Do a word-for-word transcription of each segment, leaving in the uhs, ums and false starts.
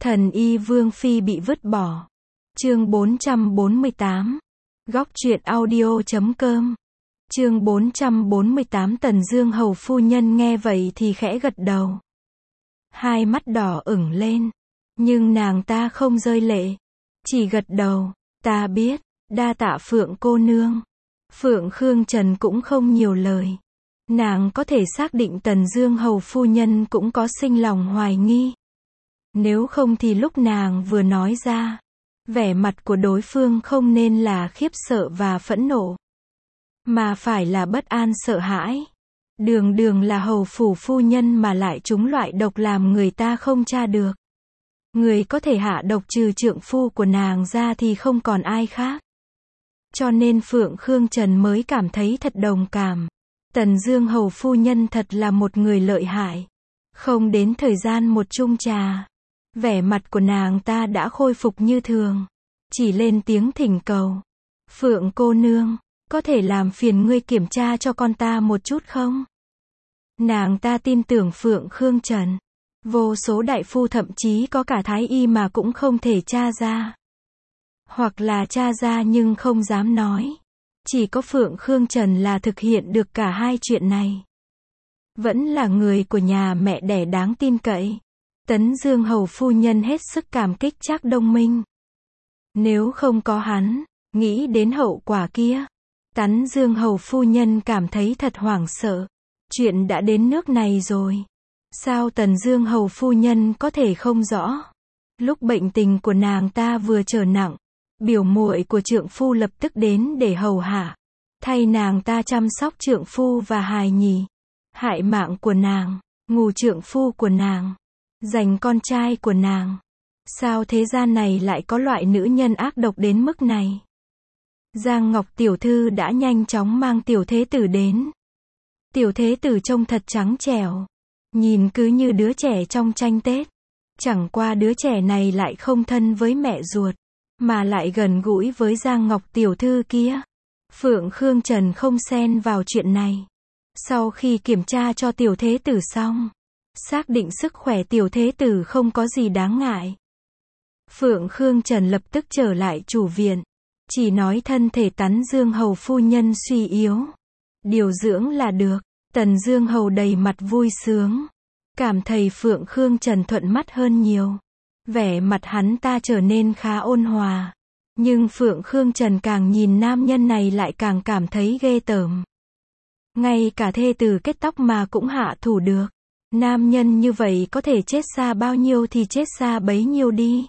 Thần y Vương Phi bị vứt bỏ. Chương bốn trăm bốn mươi tám. Góc truyện audio chấm com. Chương bốn trăm bốn mươi tám. Tần Dương hầu phu nhân nghe vậy thì khẽ gật đầu. Hai mắt đỏ ửng lên, nhưng nàng ta không rơi lệ, chỉ gật đầu, ta biết, đa tạ Phượng cô nương. Phượng Khương Trần cũng không nhiều lời. Nàng có thể xác định Tần Dương hầu phu nhân cũng có sinh lòng hoài nghi. Nếu không thì lúc nàng vừa nói ra, vẻ mặt của đối phương không nên là khiếp sợ và phẫn nộ, mà phải là bất an sợ hãi. Đường đường là hầu phủ phu nhân mà lại trúng loại độc làm người ta không tra được. Người có thể hạ độc trừ trượng phu của nàng ra thì không còn ai khác. Cho nên Phượng Khương Trần mới cảm thấy thật đồng cảm. Tần Dương hầu phu nhân thật là một người lợi hại. Không đến thời gian một chung trà, vẻ mặt của nàng ta đã khôi phục như thường. Chỉ lên tiếng thỉnh cầu. Phượng cô nương, có thể làm phiền ngươi kiểm tra cho con ta một chút không? Nàng ta tin tưởng Phượng Khương Trần. Vô số đại phu thậm chí có cả thái y mà cũng không thể tra ra. Hoặc là tra ra nhưng không dám nói. Chỉ có Phượng Khương Trần là thực hiện được cả hai chuyện này. Vẫn là người của nhà mẹ đẻ đáng tin cậy. Tấn Dương hầu phu nhân hết sức cảm kích Trác Đông Minh. Nếu không có hắn, nghĩ đến hậu quả kia, Tấn Dương hầu phu nhân cảm thấy thật hoảng sợ. Chuyện đã đến nước này rồi, sao Tần Dương hầu phu nhân có thể không rõ? Lúc bệnh tình của nàng ta vừa trở nặng, biểu muội của trượng phu lập tức đến để hầu hạ, thay nàng ta chăm sóc trượng phu và hài nhi, hại mạng của nàng, ngủ trượng phu của nàng, giành con trai của nàng. Sao thế gian này lại có loại nữ nhân ác độc đến mức này? Giang Ngọc tiểu thư đã nhanh chóng mang tiểu thế tử đến. Tiểu thế tử trông thật trắng trẻo, nhìn cứ như đứa trẻ trong tranh Tết. Chẳng qua đứa trẻ này lại không thân với mẹ ruột, mà lại gần gũi với Giang Ngọc tiểu thư kia. Phượng Khương Trần không xen vào chuyện này. Sau khi kiểm tra cho tiểu thế tử xong, xác định sức khỏe tiểu thế tử không có gì đáng ngại, Phượng Khương Trần lập tức trở lại chủ viện, chỉ nói thân thể Tấn Dương hầu phu nhân suy yếu, điều dưỡng là được. Tần Dương hầu đầy mặt vui sướng, cảm thấy Phượng Khương Trần thuận mắt hơn nhiều. Vẻ mặt hắn ta trở nên khá ôn hòa. Nhưng Phượng Khương Trần càng nhìn nam nhân này lại càng cảm thấy ghê tởm. Ngay cả thê tử kết tóc mà cũng hạ thủ được. Nam nhân như vậy có thể chết xa bao nhiêu thì chết xa bấy nhiêu đi.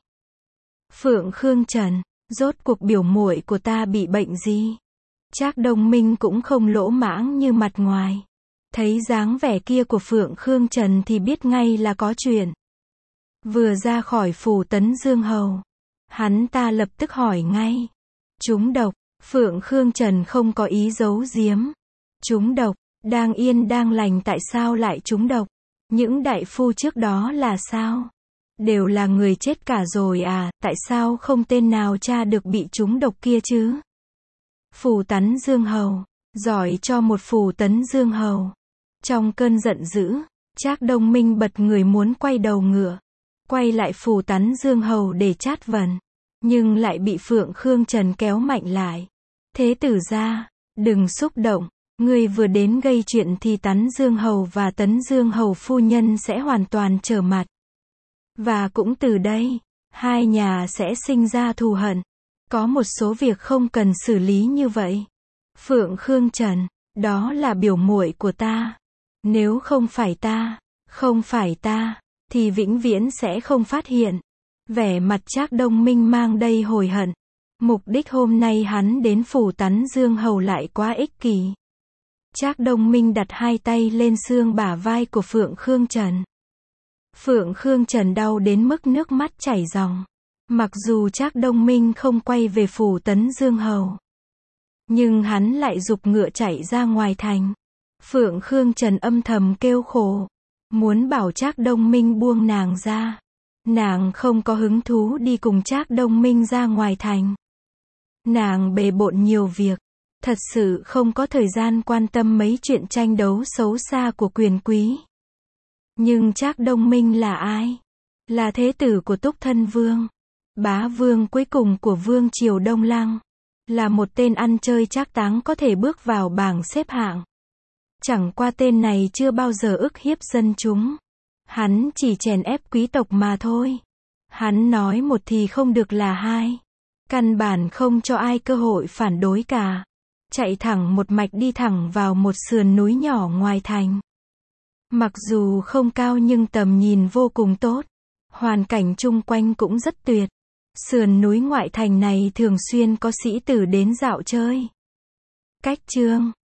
Phượng Khương Trần, rốt cuộc biểu muội của ta bị bệnh gì? Trác Đông Minh cũng không lỗ mãng như mặt ngoài. Thấy dáng vẻ kia của Phượng Khương Trần thì biết ngay là có chuyện. Vừa ra khỏi phủ Tấn Dương hầu, hắn ta lập tức hỏi ngay. Trúng độc. Phượng Khương Trần không có ý giấu giếm. Trúng độc, đang yên đang lành tại sao lại trúng độc? Những đại phu trước đó là sao? Đều là người chết cả rồi à, tại sao không tên nào tra được bị trúng độc kia chứ? Phủ Tấn Dương hầu, giỏi cho một phủ Tấn Dương hầu. Trong cơn giận dữ, Trác Đông Minh bật người muốn quay đầu ngựa, quay lại phủ Tấn Dương hầu để chát vần, nhưng lại bị Phượng Khương Trần kéo mạnh lại. Thế tử gia, đừng xúc động, ngươi vừa đến gây chuyện thì Tấn Dương hầu và Tấn Dương hầu phu nhân sẽ hoàn toàn trở mặt. Và cũng từ đây, hai nhà sẽ sinh ra thù hận. Có một số việc không cần xử lý như vậy. Phượng Khương Trần, đó là biểu muội của ta. Nếu không phải ta, không phải ta, thì vĩnh viễn sẽ không phát hiện. Vẻ mặt Trác Đông Minh mang đầy hồi hận. Mục đích hôm nay hắn đến phủ Tấn Dương hầu lại quá ích kỷ. Trác Đông Minh đặt hai tay lên xương bả vai của Phượng Khương Trần. Phượng Khương Trần đau đến mức nước mắt chảy ròng. Mặc dù Trác Đông Minh không quay về phủ Tấn Dương hầu, nhưng hắn lại giục ngựa chạy ra ngoài thành. Phượng Khương Trần âm thầm kêu khổ, muốn bảo Trác Đông Minh buông nàng ra. Nàng không có hứng thú đi cùng Trác Đông Minh ra ngoài thành. Nàng bề bộn nhiều việc, thật sự không có thời gian quan tâm mấy chuyện tranh đấu xấu xa của quyền quý. Nhưng Trác Đông Minh là ai? là thế tử của Túc Thân Vương, bá vương cuối cùng của vương triều Đông Lăng, là một tên ăn chơi trác táng có thể bước vào bảng xếp hạng. Chẳng qua tên này chưa bao giờ ức hiếp dân chúng. Hắn chỉ chèn ép quý tộc mà thôi. Hắn nói một thì không được là hai. Căn bản không cho ai cơ hội phản đối cả. Chạy thẳng một mạch đi thẳng vào một sườn núi nhỏ ngoài thành. Mặc dù không cao nhưng tầm nhìn vô cùng tốt. Hoàn cảnh chung quanh cũng rất tuyệt. Sườn núi ngoại thành này thường xuyên có sĩ tử đến dạo chơi. Cách chương